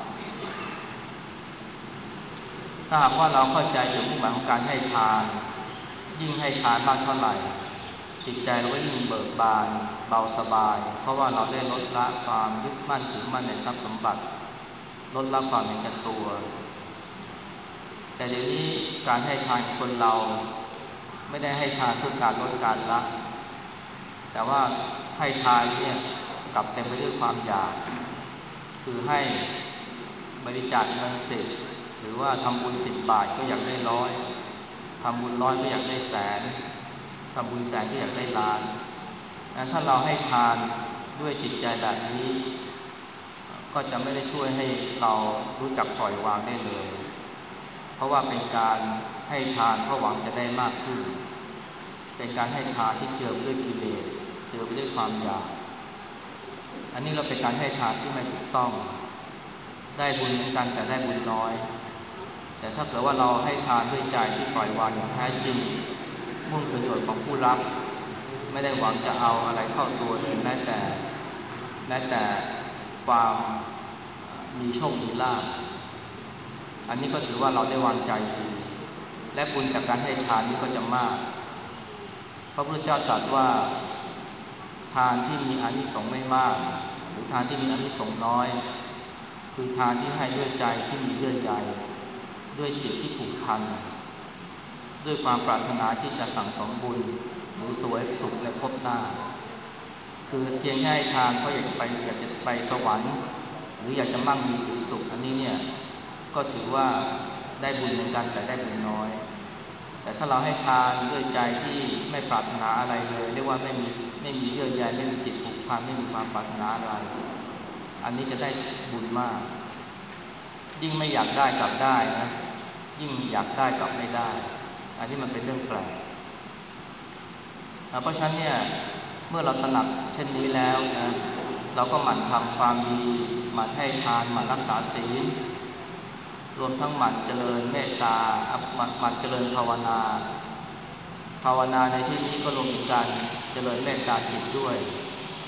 ถ้าหากว่าเราเข้าใจจุดมุ่งหมายของการให้ทานยิ่งให้ทานมากเท่าไหร่จิตใจเราก็ยิ่งเบิกบานเบาสบายเพราะว่าเราได้ลดละความยึดมั่นถือมั่นในทรัพย์สมบัติลดละความเห็นแก่ตัวแต่เดี๋ยวนี้การให้ทานคนเราไม่ได้ให้ทานเพื่อการลดการละแต่ว่าให้ทานเนี่ยกลับเต็มไปด้วยความอยากคือให้บริจาคเงินสิบหรือว่าทำบุญสิบบาทก็อยากได้ร้อยทำบุญร้อยก็อยากได้แสนทำบุญแสนก็อยากได้ล้านถ้าเราให้ทานด้วยจิตใจแบบนี้ก็จะไม่ได้ช่วยให้เรารู้จักปล่อยวางได้เลยเพราะว่าเป็นการให้ทานเพราะหวังจะได้มากขึ้นเป็นการให้ทานที่เจือไปด้วยกิเลสเจือไปด้วยความอยากอันนี้เราเป็นการให้ทานที่ไม่ถูกต้องได้บุญเหมือนกันแต่ได้บุญน้อยแต่ถ้าเกิดว่าเราให้ทานด้วยใจที่ปล่อยวางอย่างแท้จริงมุ่งประโยชน์ของผู้รับไม่ได้หวังจะเอาอะไรเข้าตัวเลยแม้แต่แม้แต่ความมีโชคมีลาภอันนี้ก็ถือว่าเราได้วางใจดีและบุญจากการให้ทานนี้ก็จะมากพระพุทธเจ้าตรัสว่าทานที่มีอานิสงส์ไม่มากหรือทานที่มีอานิสงส์น้อยคือทานที่ให้ด้วยใจที่มีเยื่อใยด้วยจิตที่ผูกพันด้วยความปรารถนาที่จะสั่งสมบุญหรือสวยสุขในภพหน้าคือเพียงแค่ให้ทานเพราะอยากจะไปอยากจะไปสวรรค์หรืออยากจะมั่งมีสีสุขอันนี้เนี่ยก็ถือว่าได้บุญเหมือนกันแต่ได้บุญน้อยแต่ถ้าเราให้ทานด้วยใจที่ไม่ปรารถนาอะไรเลยเรียกว่าไม่มีไม่มีเยื่อใยไม่มีจิตผูกพันไม่มีความปรารถนาอะไรอันนี้จะได้บุญมากยิ่งไม่อยากได้กลับได้นะยิ่งอยากได้กลับไม่ได้อันนี้มันเป็นเรื่องแปลกเพราะฉะนั้นเนี่ยเมื่อเราตระหนักเช่นนี้แล้วนะเราก็หมั่นทำความดีหมั่นให้ทานหมั่นรักษาศีลรวมทั้งหมั่นเจริญเมตตาหมั่นหมั่นเจริญภาวนาภาวนาในที่นี้ก็รวมถึงการเจริญเมตตาจิตด้วย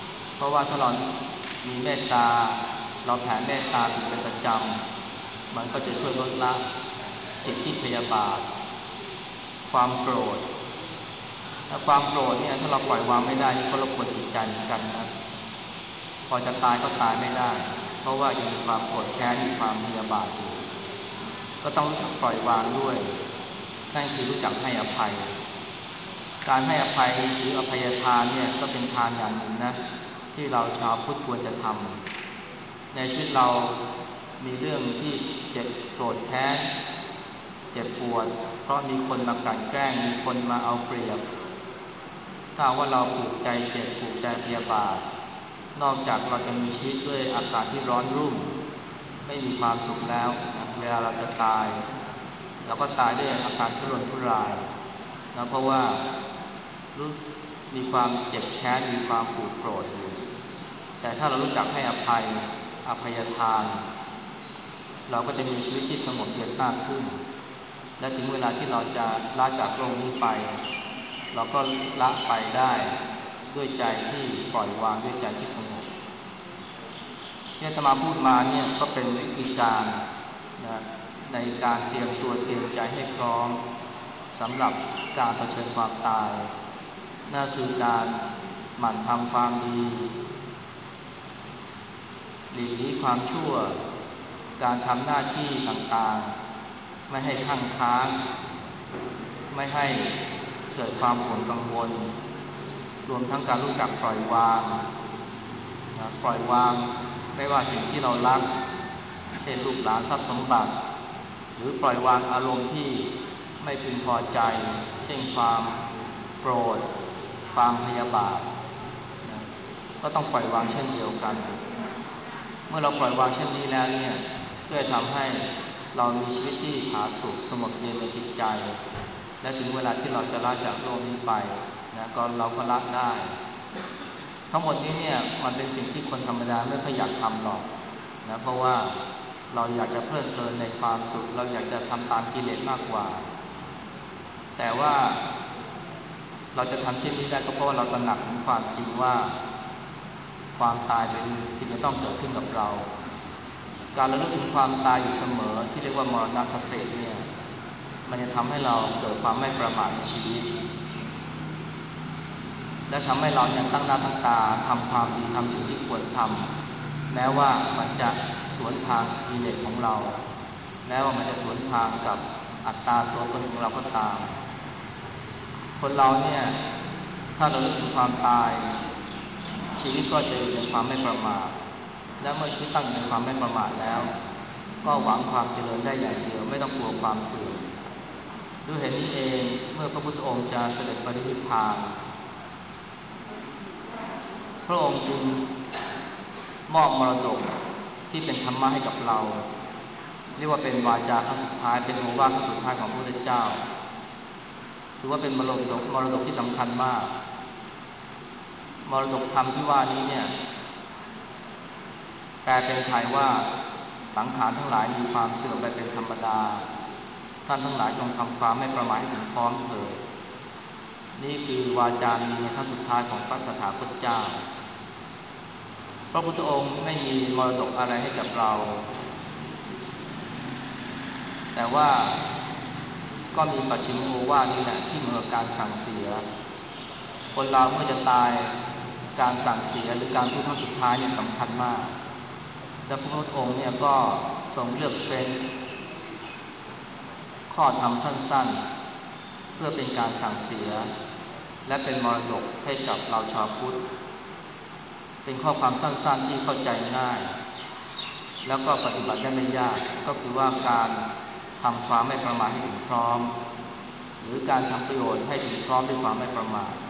ราะว่าถ้าเรามีเมตตาเราแผ่เมตตาอยู่เป็นประจำมันก็จะช่วยลดละจิตที่พยาบาทความโกรธถ้าความโกรธเนี่ยถ้าเราปล่อยวางไม่ได้นี่ก็รบกวนจิตใจเหมือนกันนะพอจะตายก็ตายไม่ได้เพราะว่ายังมีความโกรธแค้นมีความพยาบาทอยู่ก็ต้องรู้จักปล่อยวางด้วยนั่นคือรู้จักให้อภัยการให้อภัยหรืออภัยทานเนี่ยก็เป็นทานอย่างหนึ่งนะที่เราชาวพุทธควรจะทำในชีวิตเรามีเรื่องที่เจ็บโกรธแค้นเจ็บปวดเพราะมีคนมากลั่นแกล้งมีคนมาเอาเปรียบถ้าว่าเราผูกใจเจ็บผูกใจพยาบาทนอกจากเราจะมีชีวิตด้วยอากาศที่ร้อนรุ่มไม่มีความสุขแล้วนะเวลาเราจะตายเราก็ตายด้วยอาการทุรนทุรายนะเพราะว่ารู้มีความเจ็บแค้นมีความผูกโกรธอยู่แต่ถ้าเรารู้จักให้อภัยอภัยทานเราก็จะมีชีวิตที่สงบเย็นมากขึ้นและถึงเวลาที่เราจะละจากโลกนี้ไปเราก็ละไปได้ด้วยใจที่ปล่อยวางด้วยใจที่สงบที่อาตมาพูดมาเนี่ยก็เป็นวิธีการนะในการเตรียมตัวเตรียมใจให้พร้อมสำหรับการเผชิญความตายนั่นคือการหมั่นทำความดีหลีกเลี่ยงความชั่วการทำหน้าที่ต่างๆไม่ให้ข้างค้างไม่ให้เกิดความหวงกังวลรวมทั้งการรู้จักปล่อยวางนะปล่อยวางไม่ว่าสิ่งที่เรารักเช่นลูกหลานทรัพย์สมบัติหรือปล่อยวางอารมณ์ที่ไม่พึงพอใจเช่นความโกรธความพยาบาทนะก็ต้องปล่อยวางเช่นเดียวกันเมื่อเราปล่อยวางเช่นนี้แล้วเนี่ยก็จะทำให้เรามีชีวิตที่ผาสุกสงบเย็นในจิตใจและถึงเวลาที่เราจะละจากโลกนี้ไปนะก็เราก็ละได้ทั้งหมดนี้เนี่ยมันเป็นสิ่งที่คนธรรมดาไม่ค่อยอยากทำหรอกนะเพราะว่าเราอยากจะเพลิดเพลินในความสุขเราอยากจะทำตามกิเลสมากกว่าแต่ว่าเราจะทำเช่นนี้ได้ก็เพราะว่าเราตระหนักถึงความจริงว่าความตายเป็นสิ่งที่ต้องเกิดขึ้นกับเราการระลึกถึงความตายอยู่เสมอที่เรียกว่ามรณสติเนี่ยมันจะทำให้เราเกิดความไม่ประมาทในชีวิตและทำให้เราเนี่ยตั้งหน้าตั้งตาทำความดีทำสิ่งที่ควรทำแม้ว่ามันจะสวนทางกิเลสของเราแม้ว่ามันจะสวนทางกับอัตตาตัวตนของเราก็ตามคนเราเนี่ยถ้าเราเลิกถึงความตายชีวิตก็จะอยู่ในความไม่ประมาทและเมื่อชีวิตตั้งอยู่ในความไม่ประมาทแล้วก็หวังความเจริญได้อย่างเดียวไม่ต้องกลัวความเสื่อมด้วยเหตุนี้เองเมื่อพระพุทธองค์จะเสด็จปรินิพพานพระองค์จึงมอบมรดกที่เป็นธรรมะให้กับเราเรียกว่าเป็นวาจาครั้งสุดท้ายเป็นโอวาทครั้งสุดท้ายของพระพุทธเจ้าถือว่าเป็นมรดกมรดกที่สำคัญมากมรดกธรรมที่ว่านี้เนี่ยแปลเป็นไทยว่าสังขารทั้งหลายมีความเสื่อมไปเป็นธรรมดาท่านทั้งหลายจงทำความไม่ประมาทให้ถึงพร้อมเถิดนี่คือวาจามีในครั้งสุดท้ายของพระตถาคตเจ้าพระพุทธองค์ไม่มีมรดกอะไรให้กับเราแต่ว่าก็มีปัจฉิมโอวาทนี่แหละที่เหมือนกับการสั่งเสียคนเราเมื่อจะตายการสั่งเสียหรือการพูดครั้งสุดท้ายเนี่ยสำคัญมากและพระพุทธองค์เนี่ยก็ทรงเลือกเฟ้นข้อธรรมสั้นๆเพื่อเป็นการสั่งเสียและเป็นมรดกให้กับเราชาวพุทธเป็นข้อความสั้นๆที่เข้าใจง่ายแล้วก็ปฏิบัติได้ไม่ยากก็คือว่าการทำความไม่ประมาทให้ถึงพร้อมหรือการทำประโยชน์ให้ถึงพร้อมด้วยความไม่ประมาท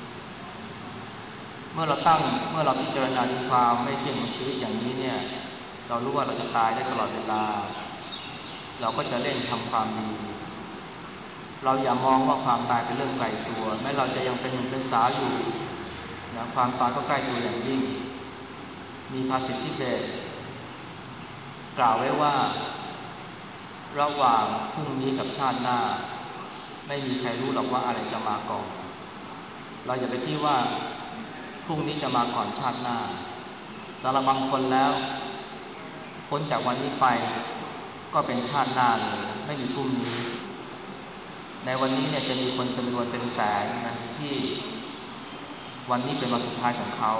เมื่อเราตั้งเมื่อเราพิจารณาถึงความไม่เที่ยงของชีวิตอย่างนี้เนี่ยเรารู้ว่าเราจะตายได้ตลอดเวลาเราก็จะเร่งทำความดีเราอย่ามองว่าความตายเป็นเรื่องไกลตัวแม้เราจะยังเป็นหนุ่มเป็นสาวอยู่นะความตายก็ใกล้ตัวอย่างยิ่งมีภาษิตทิเบตกล่าวไว้ว่าระหว่างพรุ่งนี้กับชาติหน้าไม่มีใครรู้หรอกว่าอะไรจะมาก่อนเราอย่าไปคิดว่าพรุ่งนี้จะมาก่อนชาติหน้าสำหรับบางคนแล้วพ้นจากวันนี้ไปก็เป็นชาติหน้าเลยไม่มีพรุ่งนี้ในวันนี้เนี่ยจะมีคนจำนวนเป็นแสนนะที่วันนี้เป็นวันสุดท้ายของเขา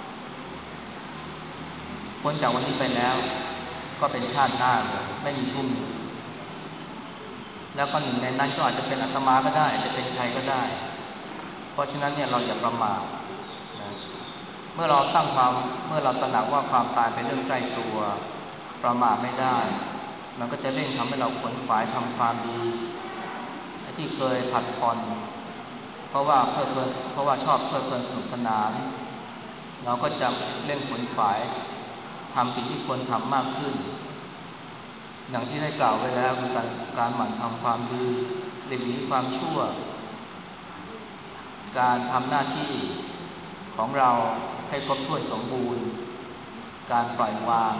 พ้นจากวันนี้ไปแล้วก็เป็นชาติหน้าเลยไม่มีพรุ่งนี้แล้วก็หนึ่งในนั้นก็อาจจะเป็นอาตมาก็ได้จะเป็นใครก็ได้เพราะฉะนั้นเนี่ยเราอย่าประมาทนะเมื่อเราตั้งความเมื่อเราตระหนักว่าความตายเป็นเรื่องใกล้ตัวประมาทไม่ได้มันก็จะเร่งทำให้เราขวนขวายทำความดีที่เคยผัดผ่อนเพราะว่าเพลิดเพลินเพราะว่าชอบเพลิดเพลินสนุกสนานเราก็จะเร่งขวนขวายทำสิ่งที่ควรทำมากขึ้นอย่างที่ได้กล่าวไว้แล้วคือการการหมั่นทำความดีหลีกหนีความชั่วการทำหน้าที่ของเราให้ครบถ้วนสมบูรณ์การปล่อยวาง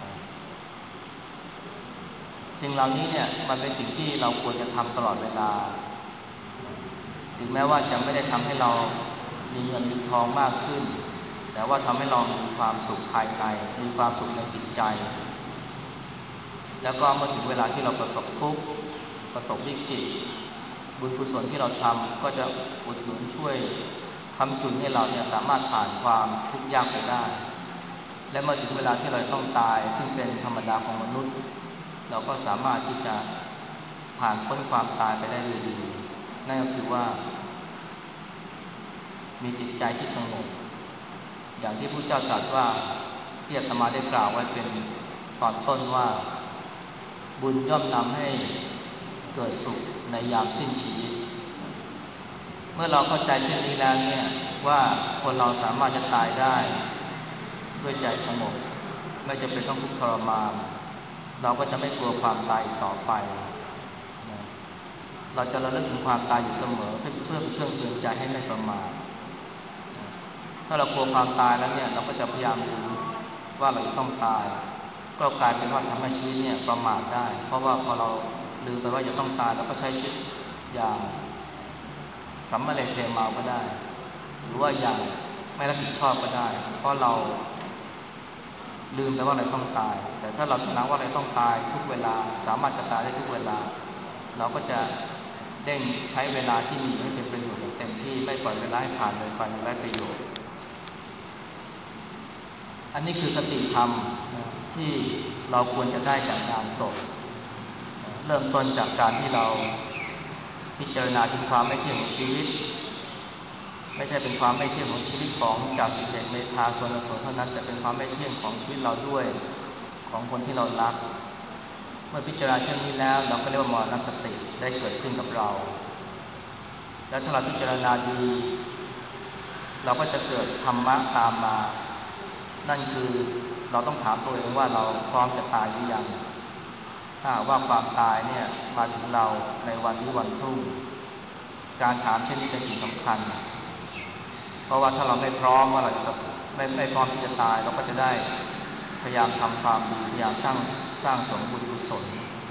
สิ่งเหล่านี้เนี่ยมันเป็นสิ่งที่เราควรจะทำตลอดเวลาถึงแม้ว่าจะไม่ได้ทำให้เรามีเงินมีทองมากขึ้นแต่ว่าทำให้เรามีความสุขภายในมีความสุขในจิตใจแล้วก็เมื่อถึงเวลาที่เราประสบทุกข์ประสบวิกฤตบุญกุศลที่เราทำก็จะอุดหนุนช่วยค้ำจุนให้เราเนี่ยสามารถผ่านความทุกข์ยากไปได้และเมื่อถึงเวลาที่เราต้องตายซึ่งเป็นธรรมดาของมนุษย์เราก็สามารถที่จะผ่านพ้นความตายไปได้ด้วยดีนั่นก็คือว่ามีจิตใจที่สงบอย่างที่พระเจ้าตรัสว่าที่อาตมาได้กล่าวไว้เป็นตอนต้นว่าบุญย่อมนำให้เกิดสุขในยามสิ้นชีวิตเมื่อเราเข้าใจเช่นนี้แล้วเนี่ยว่าคนเราสามารถจะตายได้ด้วยใจสงบไม่จำเป็นต้องทุกข์ทรมานเราก็จะไม่กลัวความตายต่อไปนะเราจะระลึกถึงความตายอยู่เสมอเพื่อเพื่อเป็นเครื่องเตือนใจให้ไม่ประมาทถ้าเรากลัวความตายแล้วเนี่ยเราก็จะพยายามรู้ว่าเราจะต้องตายก็กลายเป็นว่าทำให้ชีวิตเนี่ยประมาทได้เพราะว่าพอเราลืมไปว่าจะต้องตายเราก็ใช้ชีวิตอย่างสัมมาเลเทเมาก็ได้หรือว่าอย่างไม่รับผิดชอบก็ได้เพราะเราลืมไปว่าเราต้องตายแต่ถ้าเราตระหนักว่าเราต้องตายทุกเวลาสามารถจะตายได้ทุกเวลาเราก็จะเด้งใช้เวลาที่มีให้เป็นประโยชน์อย่างเต็มที่ไม่ปล่อยเวลาให้ผ่านเลยไปโดยไร้ประโยชน์อันนี้คือคติธรรมที่เราควรจะได้จากงานศพเริ่มต้นจากการที่เราพิจารณาถึงความไม่เที่ยงของชีวิตไม่ใช่เป็นความไม่เที่ยงของชีวิตของจ่าสิบเอกเมธาสวนสนเท่านั้นแต่เป็นความไม่เที่ยงของชีวิตเราด้วยของคนที่เรารักเมื่อพิจารณาเช่นนี้แล้วเราก็เรียกว่ามรณสติได้เกิดขึ้นกับเราและถ้าเราพิจารณาดีเราก็จะเกิดธรรมะตามมานั่นคือเราต้องถามตัวเองว่าเราพร้อมจะตายหรือยังถ้าว่าความตายเนี่ยมาถึงเราในวันนี้วันพรุ่งการถามเช่นนี้เป็นสิ่งสำคัญเพราะว่าถ้าเราไม่พร้อมว่าเราจะไม่ไม่พร้อมที่จะตายเราก็จะได้พยายามทำความดีพยายามสร้างสร้างสมบุญกุศล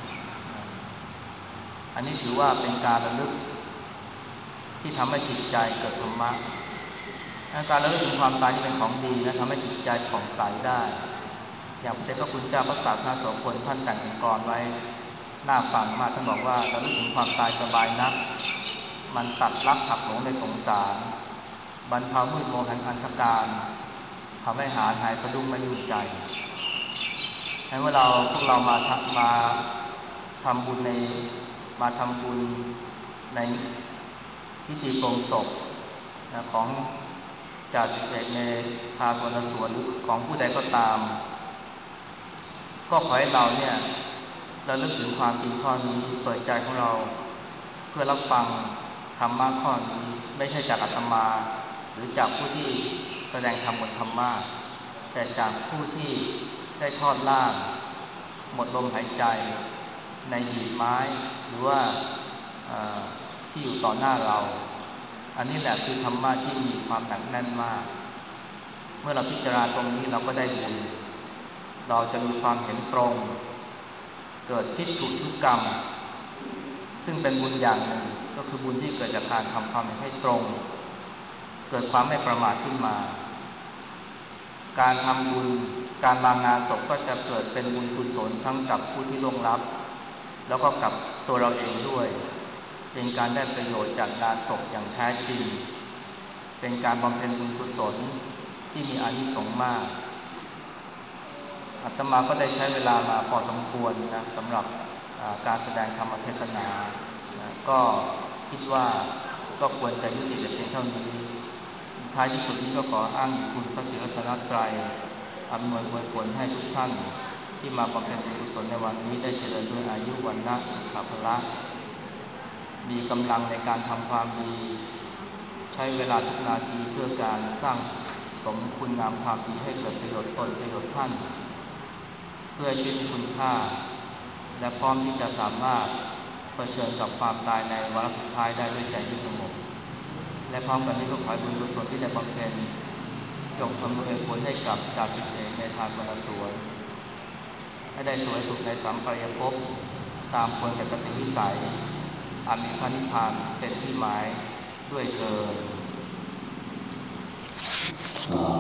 อันนี้ถือว่าเป็นการระลึกที่ทำให้จิตใจเกิดธรรมะการระลึกถึงความตายที่เป็นของดีนะทำให้จิตใจผ่องใสได้อย่างพระเดชพระคุณเจ้าพระศาสนาโสพลท่านแต่งกลไว้น่าฟังมากท่านบอกว่าระลึกถึงความตายสบายนักมันตัดลักหักหลงในสงสารบรรเทามืดโมหันอันธการทำให้หาหายสะดุ้งไม่ลืมใจให้เมื่อเราพวกเรามามาทำบุญในมาทำบุญในพิธีปลงศพนะของจ่าสิบเอกเมธาสวนสวนหรือของผู้ใดก็ตามก็ขอให้เราเนี่ยระลึกถึงความจริงข้อนี้เปิดใจของเราเพื่อรับฟังธรรมะข้อนี้ไม่ใช่จากอาตมาหรือจากผู้ที่แสดงธรรมบนธรรมะแต่จากผู้ที่ได้ทอดล่างหมดลมหายใจในหีบไม้หรือว่าที่อยู่ต่อหน้าเราอันนี้แหละคือธรรมะที่มีความหนักแน่นมากเมื่อเราพิจารณาตรงนี้เราก็ได้บุญเราจะมีความเห็นตรงเกิดทิฏฐุชุกรรมซึ่งเป็นบุญอย่างหนึ่งก็คือบุญที่เกิดจากการทำความเห็นให้ตรงเกิดความไม่ประมาทขึ้นมาการทำบุญการมางานศพก็จะเกิดเป็นบุญกุศลทั้งกับผู้ที่ล่วงลับแล้วก็กับตัวเราเองด้วยเป็นการได้ประโยชน์จากงานศพอย่างแท้จริงเป็นการบำเพ็ญบุญกุศลที่มีอานิสงส์มากอาตมาก็ได้ใช้เวลามาพอสมควรนะสำหรับการแสดงธรรมเทศนานะก็คิดว่าก็ควรจะยุติแต่เพียงเท่านี้ท้ายที่สุดนี้ก็ขออ้างคุณพระศรีรัตนตรัยอำนวยอวยผลให้ทุกท่านที่มาบำเพ็ญบุญกุศลในวันนี้ได้เจริญด้วยอายุวรรณะสุขภละมีกำลังในการทำความดีใช้เวลาทุกนาทีเพื่อการสร้างสมคุณงามความดีให้เกิดประโยชน์ตนประโยชน์ท่านเพื่อชีวิตมีคุณค่าและพร้อมที่จะสามารถเผชิญกับความตายในวาระสุดท้ายได้ด้วยใจที่สงบและพร้อมกันนี้ก็ขอให้บุญกุศลที่ได้บำเพ็ญยกอำนวยผลให้กับจ่าสิบเอกเมธาสวนสวนให้ได้สวยสุขในสัมปรายภพตามควรแก่กติวิสัยอามีพระนิพพานเป็นที่หมายด้วยเถิด